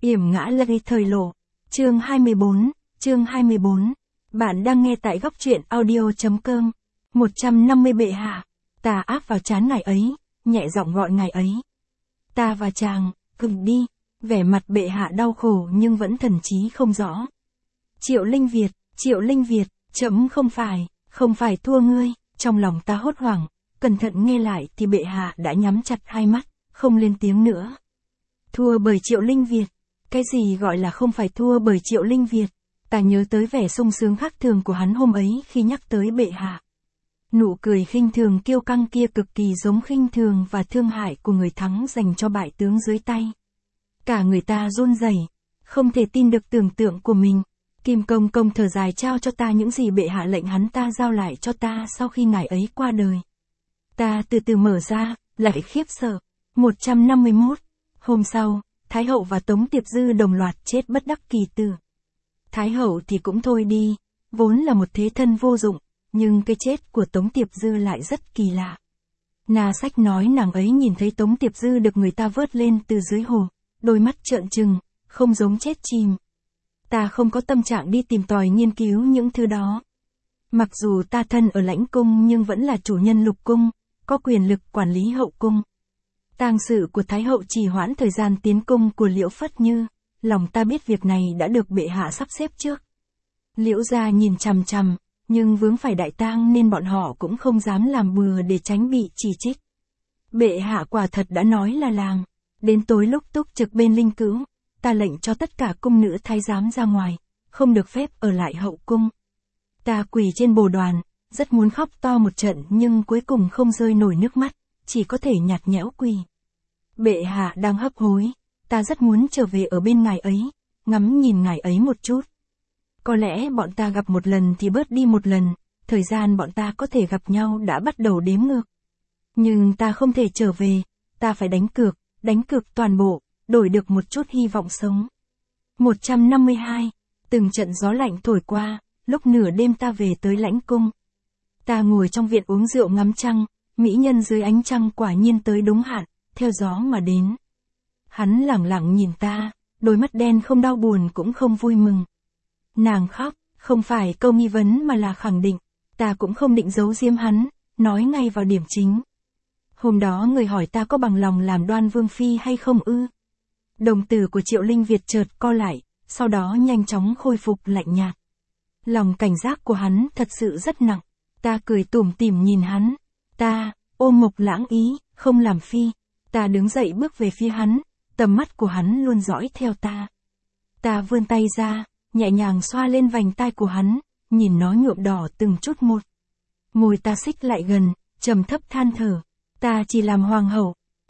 Yểm ngã lây thời lộ. Chương 24. Bạn đang nghe tại góc truyện audio.com. 150 bệ hạ. Ta áp vào trán ngài ấy, nhẹ giọng gọi ngài ấy. Ta và chàng, cừng đi. Vẻ mặt bệ hạ đau khổ nhưng vẫn thần trí không rõ. Triệu Linh Việt, chấm không phải thua ngươi. Trong lòng ta hốt hoảng, cẩn thận nghe lại thì bệ hạ đã nhắm chặt hai mắt, không lên tiếng nữa. Thua bởi Triệu Linh Việt. Cái gì gọi là không phải thua bởi Triệu Linh Việt? Ta nhớ tới vẻ sung sướng khác thường của hắn hôm ấy khi nhắc tới bệ hạ. Nụ cười khinh thường kiêu căng kia cực kỳ giống khinh thường và thương hại của người thắng dành cho bại tướng dưới tay. Cả người ta run rẩy, không thể tin được tưởng tượng của mình. Kim Công Công thở dài trao cho ta những gì bệ hạ lệnh hắn ta giao lại cho ta sau khi ngài ấy qua đời. Ta từ từ mở ra, lại khiếp sợ. 151. Hôm sau, Thái hậu và Tống Tiệp Dư đồng loạt chết bất đắc kỳ tử. Thái hậu thì cũng thôi đi, vốn là một thế thân vô dụng, nhưng cái chết của Tống Tiệp Dư lại rất kỳ lạ. Na sách nói nàng ấy nhìn thấy Tống Tiệp Dư được người ta vớt lên từ dưới hồ, đôi mắt trợn trừng, không giống chết chìm. Ta không có tâm trạng đi tìm tòi nghiên cứu những thứ đó. Mặc dù ta thân ở lãnh cung nhưng vẫn là chủ nhân lục cung, có quyền lực quản lý hậu cung. Tang sự của Thái hậu trì hoãn thời gian tiến cung của Liễu Phất Như, lòng ta biết việc này đã được bệ hạ sắp xếp trước. Liễu gia nhìn chằm chằm, nhưng vướng phải đại tang nên bọn họ cũng không dám làm bừa để tránh bị chỉ trích. Bệ hạ quả thật đã nói là làng. Đến tối lúc túc trực bên linh cữu, ta lệnh cho tất cả cung nữ thái giám ra ngoài, không được phép ở lại hậu cung. Ta quỳ trên bồ đoàn, rất muốn khóc to một trận nhưng cuối cùng không rơi nổi nước mắt, chỉ có thể nhạt nhẽo quỳ. Bệ hạ đang hấp hối, ta rất muốn trở về ở bên ngài ấy, ngắm nhìn ngài ấy một chút. Có lẽ bọn ta gặp một lần thì bớt đi một lần, thời gian bọn ta có thể gặp nhau đã bắt đầu đếm ngược. Nhưng ta không thể trở về, ta phải đánh cược toàn bộ, đổi được một chút hy vọng sống. 152. Từng trận gió lạnh thổi qua, lúc nửa đêm ta về tới lãnh cung. Ta ngồi trong viện uống rượu ngắm trăng, mỹ nhân dưới ánh trăng quả nhiên tới đúng hạn, theo gió mà đến. Hắn lẳng lặng nhìn ta, đôi mắt đen không đau buồn cũng không vui mừng. Nàng khóc, không phải câu nghi vấn mà là khẳng định, ta cũng không định giấu giếm hắn, nói ngay vào điểm chính. Hôm đó người hỏi ta có bằng lòng làm Đoan Vương phi hay không ư? Đồng tử của Triệu Linh Việt chợt co lại, sau đó nhanh chóng khôi phục lạnh nhạt. Lòng cảnh giác của hắn thật sự rất nặng, ta cười tủm tỉm nhìn hắn. Ta, ôm Mộc Lãng ý, không làm phi. Ta đứng dậy bước về phía hắn, tầm mắt của hắn luôn dõi theo ta. Ta vươn tay ra, nhẹ nhàng xoa lên vành tai của hắn, nhìn nó nhuộm đỏ từng chút một. Môi ta xích lại gần, trầm thấp than thở. Ta chỉ làm hoàng hậu.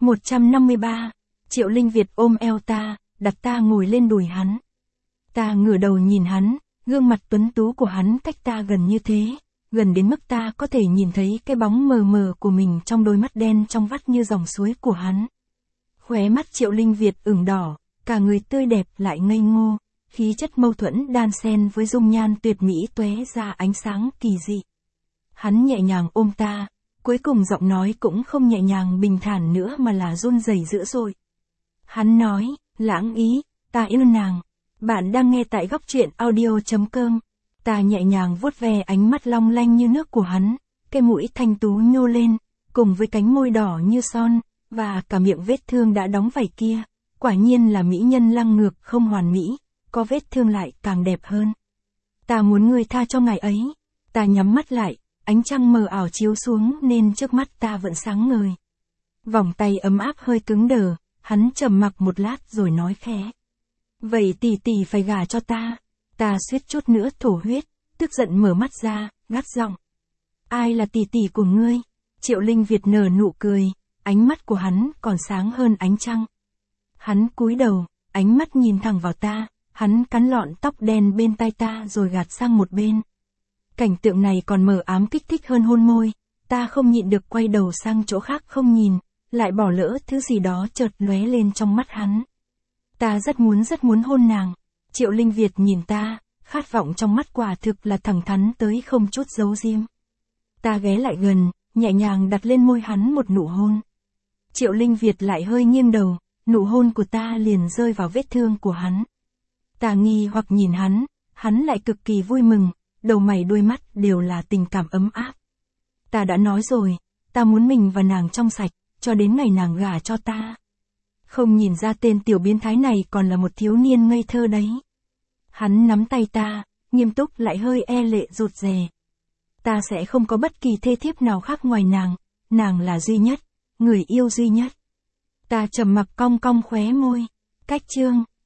153. Triệu Linh Việt ôm eo ta, đặt ta ngồi lên đùi hắn. Ta ngửa đầu nhìn hắn, gương mặt tuấn tú của hắn cách ta gần như thế, gần đến mức ta có thể nhìn thấy cái bóng mờ mờ của mình trong đôi mắt đen trong vắt như dòng suối của hắn. Khóe mắt Triệu Linh Việt ửng đỏ, cả người tươi đẹp lại ngây ngô, khí chất mâu thuẫn đan xen với dung nhan tuyệt mỹ tóe ra ánh sáng kỳ dị. Hắn nhẹ nhàng ôm ta, cuối cùng giọng nói cũng không nhẹ nhàng bình thản nữa mà là run rẩy dữ dội. Hắn nói, Lãng ý, ta yêu nàng. Bạn đang nghe tại góc truyện audio.com. Ta nhẹ nhàng vuốt ve ánh mắt long lanh như nước của hắn, cái mũi thanh tú nhô lên, cùng với cánh môi đỏ như son, và cả miệng vết thương đã đóng vảy kia, quả nhiên là mỹ nhân lăng ngược không hoàn mỹ, có vết thương lại càng đẹp hơn. Ta muốn ngươi tha cho ngài ấy. Ta nhắm mắt lại, ánh trăng mờ ảo chiếu xuống nên trước mắt ta vẫn sáng ngời. Vòng tay ấm áp hơi cứng đờ, hắn trầm mặc một lát rồi nói khẽ. Vậy tỷ tỷ phải gả cho ta. Ta suýt chút nữa thổ huyết, tức giận mở mắt ra, gắt giọng. Ai là tỷ tỷ của ngươi? Triệu Linh Việt nở nụ cười, ánh mắt của hắn còn sáng hơn ánh trăng. Hắn cúi đầu, ánh mắt nhìn thẳng vào ta, hắn cắn lọn tóc đen bên tai ta rồi gạt sang một bên. Cảnh tượng này còn mờ ám kích thích hơn hôn môi, ta không nhịn được quay đầu sang chỗ khác không nhìn, lại bỏ lỡ thứ gì đó chợt lóe lên trong mắt hắn. Ta rất muốn hôn nàng. Triệu Linh Việt nhìn ta, khát vọng trong mắt quả thực là thẳng thắn tới không chút giấu giếm. Ta ghé lại gần, nhẹ nhàng đặt lên môi hắn một nụ hôn. Triệu Linh Việt lại hơi nghiêng đầu, nụ hôn của ta liền rơi vào vết thương của hắn. Ta nghi hoặc nhìn hắn lại cực kỳ vui mừng, đầu mày đuôi mắt đều là tình cảm ấm áp. Ta đã nói rồi, ta muốn mình và nàng trong sạch, cho đến ngày nàng gả cho ta. Không nhìn ra tên tiểu biến thái này còn là một thiếu niên ngây thơ đấy. Hắn nắm tay ta, nghiêm túc lại hơi e lệ rụt rè. Ta sẽ không có bất kỳ thê thiếp nào khác ngoài nàng là duy nhất, người yêu duy nhất. Ta trầm mặc cong cong khóe môi. Cách chương